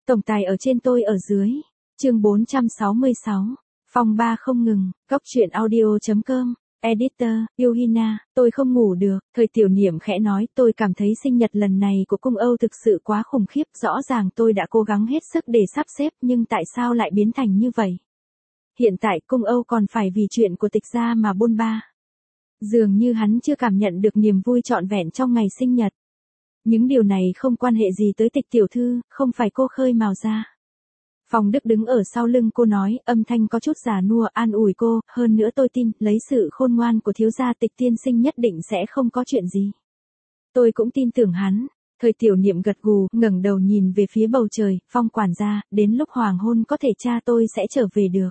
Tổng tài ở trên tôi ở dưới. Chương 466. Phong ba không ngừng. Góc truyện audio.com. Editor, Yuhina, tôi không ngủ được. Thời Tiểu Niệm khẽ nói, tôi cảm thấy sinh nhật lần này của cung Âu thực sự quá khủng khiếp. Rõ ràng tôi đã cố gắng hết sức để sắp xếp, nhưng tại sao lại biến thành như vậy? Hiện tại cung Âu còn phải vì chuyện của Tịch gia mà bôn ba. Dường như hắn chưa cảm nhận được niềm vui trọn vẹn trong ngày sinh nhật. Những điều này không quan hệ gì tới Tịch tiểu thư, không phải cô khơi mào ra. Phong Đức đứng ở sau lưng cô nói, âm thanh có chút già nua, an ủi cô, hơn nữa tôi tin, lấy sự khôn ngoan của thiếu gia Tịch tiên sinh nhất định sẽ không có chuyện gì. Tôi cũng tin tưởng hắn. Thời Tiểu Niệm gật gù, ngẩng đầu nhìn về phía bầu trời, Phong quản gia, đến lúc hoàng hôn có thể cha tôi sẽ trở về được.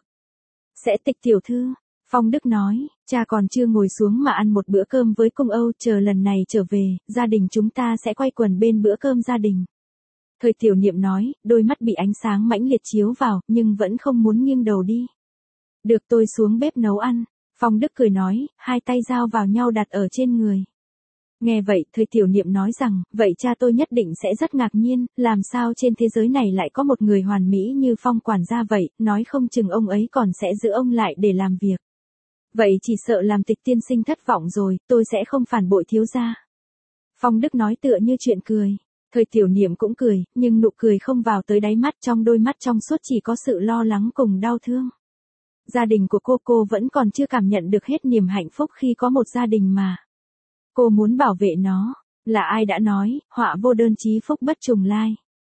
Sẽ Tịch tiểu thư. Phong Đức nói, cha còn chưa ngồi xuống mà ăn một bữa cơm với cung Âu, chờ lần này trở về, gia đình chúng ta sẽ quay quần bên bữa cơm gia đình. Thời Tiểu Niệm nói, đôi mắt bị ánh sáng mãnh liệt chiếu vào, nhưng vẫn không muốn nghiêng đầu đi. Được, tôi xuống bếp nấu ăn. Phong Đức cười nói, hai tay giao vào nhau đặt ở trên người. Nghe vậy, Thời Tiểu Niệm nói rằng, vậy cha tôi nhất định sẽ rất ngạc nhiên, làm sao trên thế giới này lại có một người hoàn mỹ như Phong quản gia vậy, nói không chừng ông ấy còn sẽ giữ ông lại để làm việc. Vậy chỉ sợ làm Tịch tiên sinh thất vọng rồi, tôi sẽ không phản bội thiếu gia. Phong Đức nói tựa như chuyện cười. Thời Tiểu Niệm cũng cười, nhưng nụ cười không vào tới đáy mắt, trong đôi mắt trong suốt chỉ có sự lo lắng cùng đau thương. Gia đình của cô vẫn còn chưa cảm nhận được hết niềm hạnh phúc khi có một gia đình mà. Cô muốn bảo vệ nó. Là ai đã nói, họa vô đơn chí phúc bất trùng lai.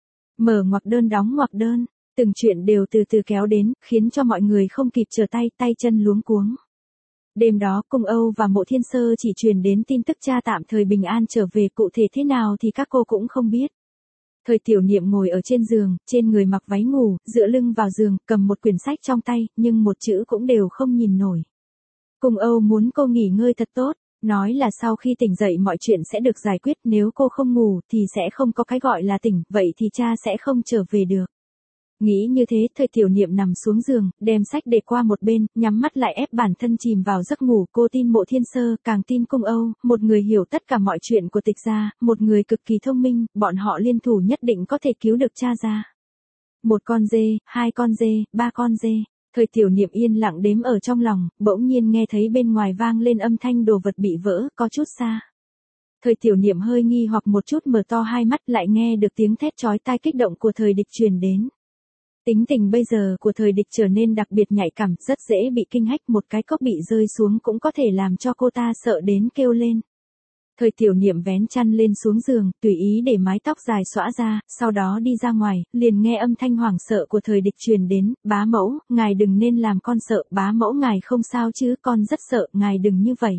Mở ngoặc đơn đóng ngoặc đơn, từng chuyện đều từ từ kéo đến, khiến cho mọi người không kịp trở tay, tay chân luống cuống. Đêm đó, cung Âu và Mộ Thiên Sơ chỉ truyền đến tin tức cha tạm thời bình an trở về, cụ thể thế nào thì các cô cũng không biết. Thời Tiểu Niệm ngồi ở trên giường, trên người mặc váy ngủ, dựa lưng vào giường, cầm một quyển sách trong tay, nhưng một chữ cũng đều không nhìn nổi. Cung Âu muốn cô nghỉ ngơi thật tốt, nói là sau khi tỉnh dậy mọi chuyện sẽ được giải quyết, nếu cô không ngủ thì sẽ không có cái gọi là tỉnh, vậy thì cha sẽ không trở về được. Nghĩ như thế, Thời Tiểu Niệm nằm xuống giường, đem sách để qua một bên, nhắm mắt lại ép bản thân chìm vào giấc ngủ. Cô tin Mộ Thiên Sơ, càng tin cung Âu, một người hiểu tất cả mọi chuyện của Tịch gia, một người cực kỳ thông minh, bọn họ liên thủ nhất định có thể cứu được cha ra. Một con dê, hai con dê, ba con dê. Thời Tiểu Niệm yên lặng đếm ở trong lòng, bỗng nhiên nghe thấy bên ngoài vang lên âm thanh đồ vật bị vỡ, có chút xa. Thời Tiểu Niệm hơi nghi hoặc một chút, mở to hai mắt, lại nghe được tiếng thét chói tai kích động của Thời Địch truyền đến. Tính tình bây giờ của Thời Địch trở nên đặc biệt nhạy cảm, rất dễ bị kinh hách, một cái cốc bị rơi xuống cũng có thể làm cho cô ta sợ đến kêu lên. Thời Tiểu Niệm vén chăn lên xuống giường, tùy ý để mái tóc dài xõa ra, sau đó đi ra ngoài, liền nghe âm thanh hoảng sợ của Thời Địch truyền đến, bá mẫu, ngài đừng nên làm con sợ, bá mẫu ngài không sao chứ, con rất sợ, ngài đừng như vậy.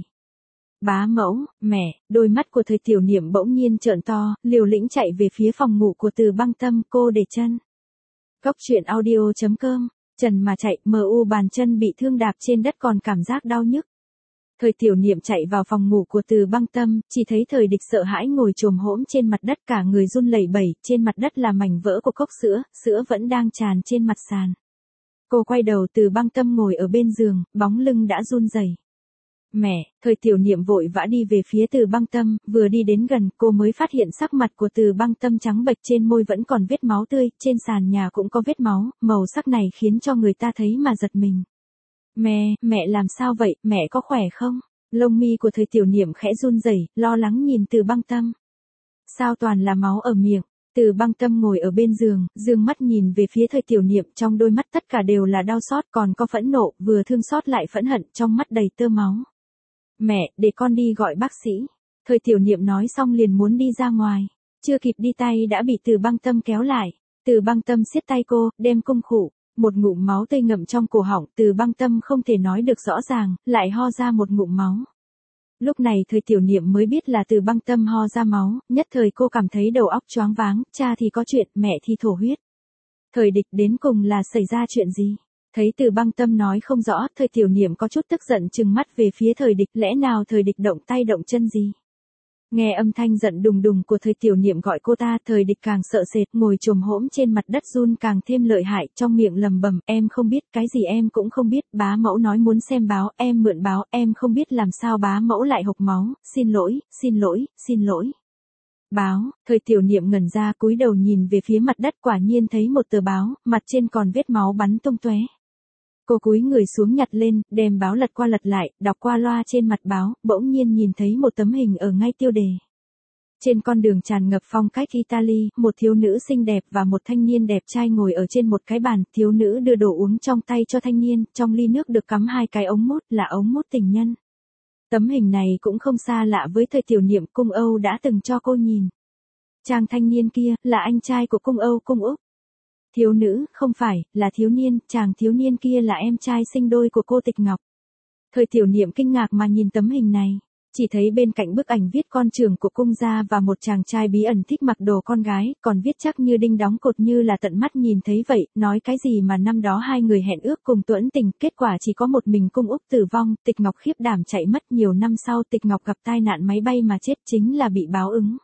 Bá mẫu, mẹ, đôi mắt của Thời Tiểu Niệm bỗng nhiên trợn to, liều lĩnh chạy về phía phòng ngủ của Từ Băng Tâm, cô để chân. Góc truyện audio.com. Trần mà chạy, bàn chân bị thương đạp trên đất còn cảm giác đau nhức. Thời Tiểu Niệm chạy vào phòng ngủ của Từ Băng Tâm, chỉ thấy Thời Địch sợ hãi ngồi chồm hổm trên mặt đất, cả người run lẩy bẩy, trên mặt đất là mảnh vỡ của cốc sữa, sữa vẫn đang tràn trên mặt sàn. Cô quay đầu, Từ Băng Tâm ngồi ở bên giường, bóng lưng đã run rẩy. Mẹ, Thời Tiểu Niệm vội vã đi về phía Từ Băng Tâm, vừa đi đến gần, cô mới phát hiện sắc mặt của Từ Băng Tâm trắng bệch, trên môi vẫn còn vết máu tươi, trên sàn nhà cũng có vết máu, màu sắc này khiến cho người ta thấy mà giật mình. Mẹ làm sao vậy, mẹ có khỏe không? Lông mi của Thời Tiểu Niệm khẽ run rẩy, lo lắng nhìn Từ Băng Tâm. Sao toàn là máu ở miệng? Từ Băng Tâm ngồi ở bên giường, dương mắt nhìn về phía Thời Tiểu Niệm, trong đôi mắt tất cả đều là đau xót, còn có phẫn nộ, vừa thương xót lại phẫn hận, trong mắt đầy tơ máu. Mẹ, để con đi gọi bác sĩ. Thời Tiểu Niệm nói xong liền muốn đi ra ngoài. Chưa kịp đi tay đã bị Từ Băng Tâm kéo lại. Từ Băng Tâm siết tay cô, đem cung khụ. Một ngụm máu tươi ngậm trong cổ họng, Từ Băng Tâm không thể nói được rõ ràng, lại ho ra một ngụm máu. Lúc này Thời Tiểu Niệm mới biết là Từ Băng Tâm ho ra máu, nhất thời cô cảm thấy đầu óc choáng váng, cha thì có chuyện, mẹ thì thổ huyết. Thời Địch đến cùng là xảy ra chuyện gì? Thấy Từ Băng Tâm nói không rõ, Thời Tiểu Niệm có chút tức giận trừng mắt về phía Thời Địch, lẽ nào Thời Địch động tay động chân gì? Nghe âm thanh giận đùng đùng của Thời Tiểu Niệm gọi cô ta, Thời Địch càng sợ sệt, ngồi chồm hổm trên mặt đất run càng thêm lợi hại, trong miệng lầm bầm, em không biết, cái gì em cũng không biết, bá mẫu nói muốn xem báo, em mượn báo, em không biết làm sao bá mẫu lại hộc máu, xin lỗi, xin lỗi, xin lỗi. Báo, thời tiểu niệm ngẩn ra cúi đầu nhìn về phía mặt đất quả nhiên thấy một tờ báo, mặt trên còn vết máu bắn tung tóe. Cô cúi người xuống nhặt lên, đem báo lật qua lật lại, đọc qua loa trên mặt báo, bỗng nhiên nhìn thấy một tấm hình ở ngay tiêu đề. Trên con đường tràn ngập phong cách Italy, một thiếu nữ xinh đẹp và một thanh niên đẹp trai ngồi ở trên một cái bàn, thiếu nữ đưa đồ uống trong tay cho thanh niên, trong ly nước được cắm hai cái ống mút là ống mút tình nhân. Tấm hình này cũng không xa lạ với thời tiểu niệm Cung Âu đã từng cho cô nhìn. Chàng thanh niên kia, là anh trai của Cung Âu Cung Úc. Thiếu nữ, không phải, là thiếu niên, chàng thiếu niên kia là em trai sinh đôi của cô Tịch Ngọc. Thời tiểu niệm kinh ngạc mà nhìn tấm hình này, chỉ thấy bên cạnh bức ảnh viết con trưởng của cung gia và một chàng trai bí ẩn thích mặc đồ con gái, còn viết chắc như đinh đóng cột như là tận mắt nhìn thấy vậy, nói cái gì mà năm đó hai người hẹn ước cùng tuẫn tình, kết quả chỉ có một mình Cung Úc tử vong, Tịch Ngọc khiếp đảm chạy mất, nhiều năm sau Tịch Ngọc gặp tai nạn máy bay mà chết, chính là bị báo ứng.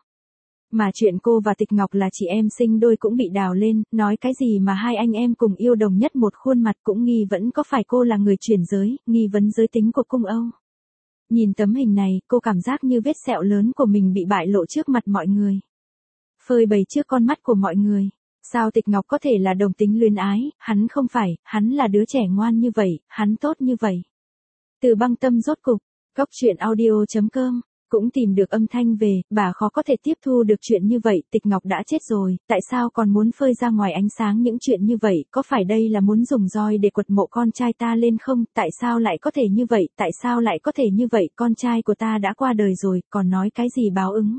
Mà chuyện cô và Tịch Ngọc là chị em sinh đôi cũng bị đào lên, nói cái gì mà hai anh em cùng yêu đồng nhất một khuôn mặt, cũng nghi vẫn có phải cô là người chuyển giới, nghi vấn giới tính của Cung Âu. Nhìn tấm hình này, cô cảm giác như vết sẹo lớn của mình bị bại lộ trước mặt mọi người. Phơi bày trước con mắt của mọi người. Sao Tịch Ngọc có thể là đồng tính luyến ái, hắn không phải, hắn là đứa trẻ ngoan như vậy, hắn tốt như vậy. Từ Băng Tâm rốt cục, Góc Truyện Audio.com cũng tìm được âm thanh về, bà khó có thể tiếp thu được chuyện như vậy, Tịch Ngọc đã chết rồi, tại sao còn muốn phơi ra ngoài ánh sáng những chuyện như vậy, có phải đây là muốn dùng roi để quật mộ con trai ta lên không, tại sao lại có thể như vậy, tại sao lại có thể như vậy, con trai của ta đã qua đời rồi, còn nói cái gì báo ứng.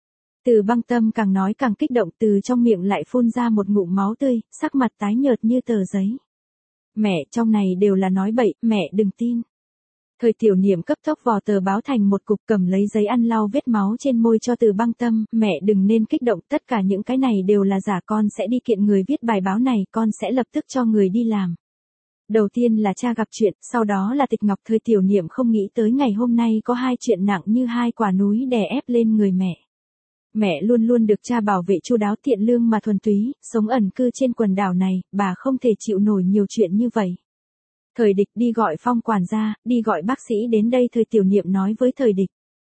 Từ Băng Tâm càng nói càng kích động, từ trong miệng lại phun ra một ngụm máu tươi, sắc mặt tái nhợt như tờ giấy. Mẹ, trong này đều là nói bậy, mẹ đừng tin. Thời tiểu niệm cấp tốc vò tờ báo thành một cục, cầm lấy giấy ăn lau vết máu trên môi cho Từ Băng Tâm, mẹ đừng nên kích động, tất cả những cái này đều là giả, con sẽ đi kiện người viết bài báo này, con sẽ lập tức cho người đi làm. Đầu tiên là cha gặp chuyện, sau đó là Tịch Ngọc. Thời tiểu niệm không nghĩ tới ngày hôm nay có hai chuyện nặng như hai quả núi đè ép lên người mẹ. Mẹ luôn luôn được cha bảo vệ chu đáo, thiện lương mà thuần túy, sống ẩn cư trên quần đảo này, bà không thể chịu nổi nhiều chuyện như vậy. Thời Địch, đi gọi Phong quản gia, đi gọi bác sĩ đến đây. Thời tiểu niệm nói với Thời Địch.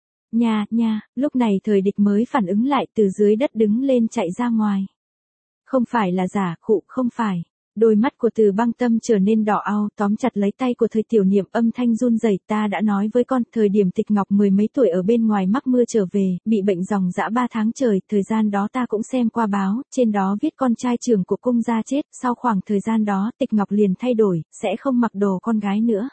Nha, lúc này Thời Địch mới phản ứng lại, từ dưới đất đứng lên chạy ra ngoài. Không phải là giả, khụ, không phải. Đôi mắt của Từ Băng Tâm trở nên đỏ ao, tóm chặt lấy tay của Thời tiểu niệm, âm thanh run rẩy, ta đã nói với con, thời điểm Tịch Ngọc mười mấy tuổi ở bên ngoài mắc mưa trở về, bị bệnh ròng rã 3 tháng trời, thời gian đó ta cũng xem qua báo, trên đó viết con trai trưởng của cung gia chết, sau khoảng thời gian đó Tịch Ngọc liền thay đổi, sẽ không mặc đồ con gái nữa.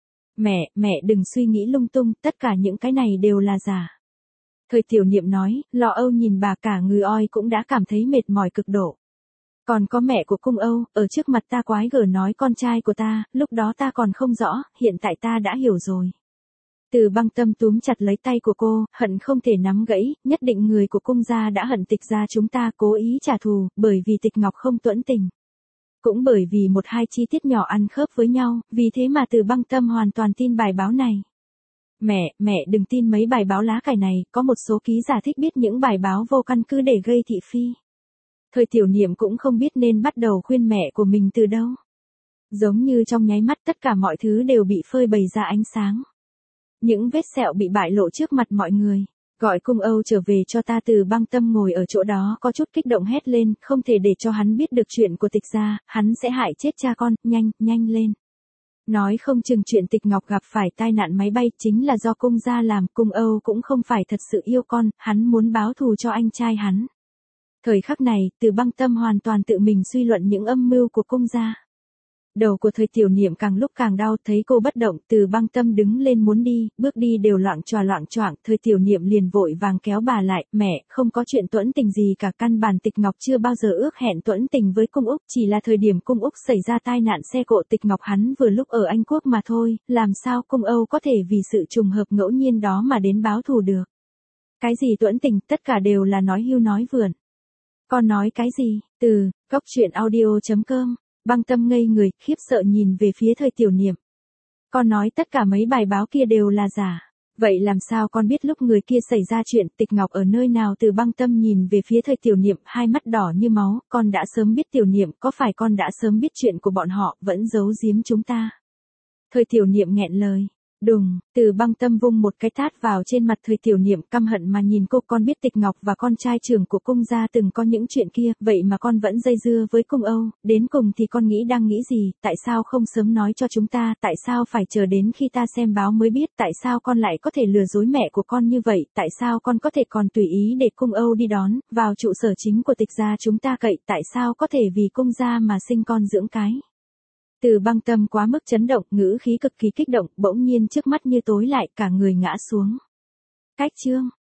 Mẹ đừng suy nghĩ lung tung, tất cả những cái này đều là giả. Thời tiểu niệm nói, lo âu nhìn bà, cả người oi cũng đã cảm thấy mệt mỏi cực độ. Còn có mẹ của Cung Âu, ở trước mặt ta quái gở nói con trai của ta, lúc đó ta còn không rõ, hiện tại ta đã hiểu rồi. Từ Băng Tâm túm chặt lấy tay của cô, hận không thể nắm gãy, nhất định người của cung gia đã hận Tịch gia chúng ta, cố ý trả thù, bởi vì Tịch Ngọc không tuẫn tình. Cũng bởi vì một hai chi tiết nhỏ ăn khớp với nhau, vì thế mà Từ Băng Tâm hoàn toàn tin bài báo này. Mẹ đừng tin mấy bài báo lá cải này, có một số ký giả thích viết những bài báo vô căn cứ để gây thị phi. Thời tiểu niệm cũng không biết nên bắt đầu khuyên mẹ của mình từ đâu. Giống như trong nháy mắt tất cả mọi thứ đều bị phơi bày ra ánh sáng. Những vết sẹo bị bại lộ trước mặt mọi người. Gọi Cung Âu trở về cho ta. Từ Băng Tâm ngồi ở chỗ đó có chút kích động hét lên, không thể để cho hắn biết được chuyện của Tịch gia, hắn sẽ hại chết cha con, nhanh lên. Nói không chừng chuyện Tịch Ngọc gặp phải tai nạn máy bay chính là do cung gia làm, Cung Âu cũng không phải thật sự yêu con, hắn muốn báo thù cho anh trai hắn. Thời khắc này, Từ Băng Tâm hoàn toàn tự mình suy luận những âm mưu của cung gia. Đầu của Thời tiểu niệm càng lúc càng đau, thấy cô bất động, Từ Băng Tâm đứng lên muốn đi, bước đi đều loạng choạng, Thời tiểu niệm liền vội vàng kéo bà lại, mẹ, không có chuyện tuẫn tình gì cả, căn bản Tịch Ngọc chưa bao giờ ước hẹn tuẫn tình với Cung Úc, chỉ là thời điểm Cung Úc xảy ra tai nạn xe cộ Tịch Ngọc hắn vừa lúc ở Anh Quốc mà thôi, làm sao Cung Âu có thể vì sự trùng hợp ngẫu nhiên đó mà đến báo thù được. Cái gì tuẫn tình, tất cả đều là nói hưu nói vượn. Con nói cái gì? Từ Góc Truyện Audio.com, Băng Tâm ngây người, khiếp sợ nhìn về phía Thời tiểu niệm. Con nói tất cả mấy bài báo kia đều là giả. Vậy làm sao con biết lúc người kia xảy ra chuyện, Tịch Ngọc ở nơi nào? Từ Băng Tâm nhìn về phía Thời tiểu niệm, hai mắt đỏ như máu, con đã sớm biết tiểu niệm, có phải con đã sớm biết chuyện của bọn họ, vẫn giấu giếm chúng ta? Thời tiểu niệm nghẹn lời. Đùng, Từ Băng Tâm vung một cái tát vào trên mặt Thời Tiểu Niệm, căm hận mà nhìn cô. Con biết Tịch Ngọc và con trai trưởng của cung gia từng có những chuyện kia, vậy mà con vẫn dây dưa với cung Âu, đến cùng thì con đang nghĩ gì, tại sao không sớm nói cho chúng ta, tại sao phải chờ đến khi ta xem báo mới biết, tại sao con lại có thể lừa dối mẹ của con như vậy, tại sao con có thể còn tùy ý để cung Âu đi đón, vào trụ sở chính của Tịch gia chúng ta cậy, tại sao có thể vì cung gia mà sinh con dưỡng cái. Từ Băng Tâm quá mức chấn động, ngữ khí cực kỳ kích động, bỗng nhiên trước mắt như tối lại, cả người ngã xuống. Cách chương